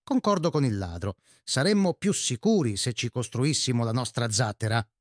Concordo con il ladro. Saremmo più sicuri se ci costruissimo la nostra zattera.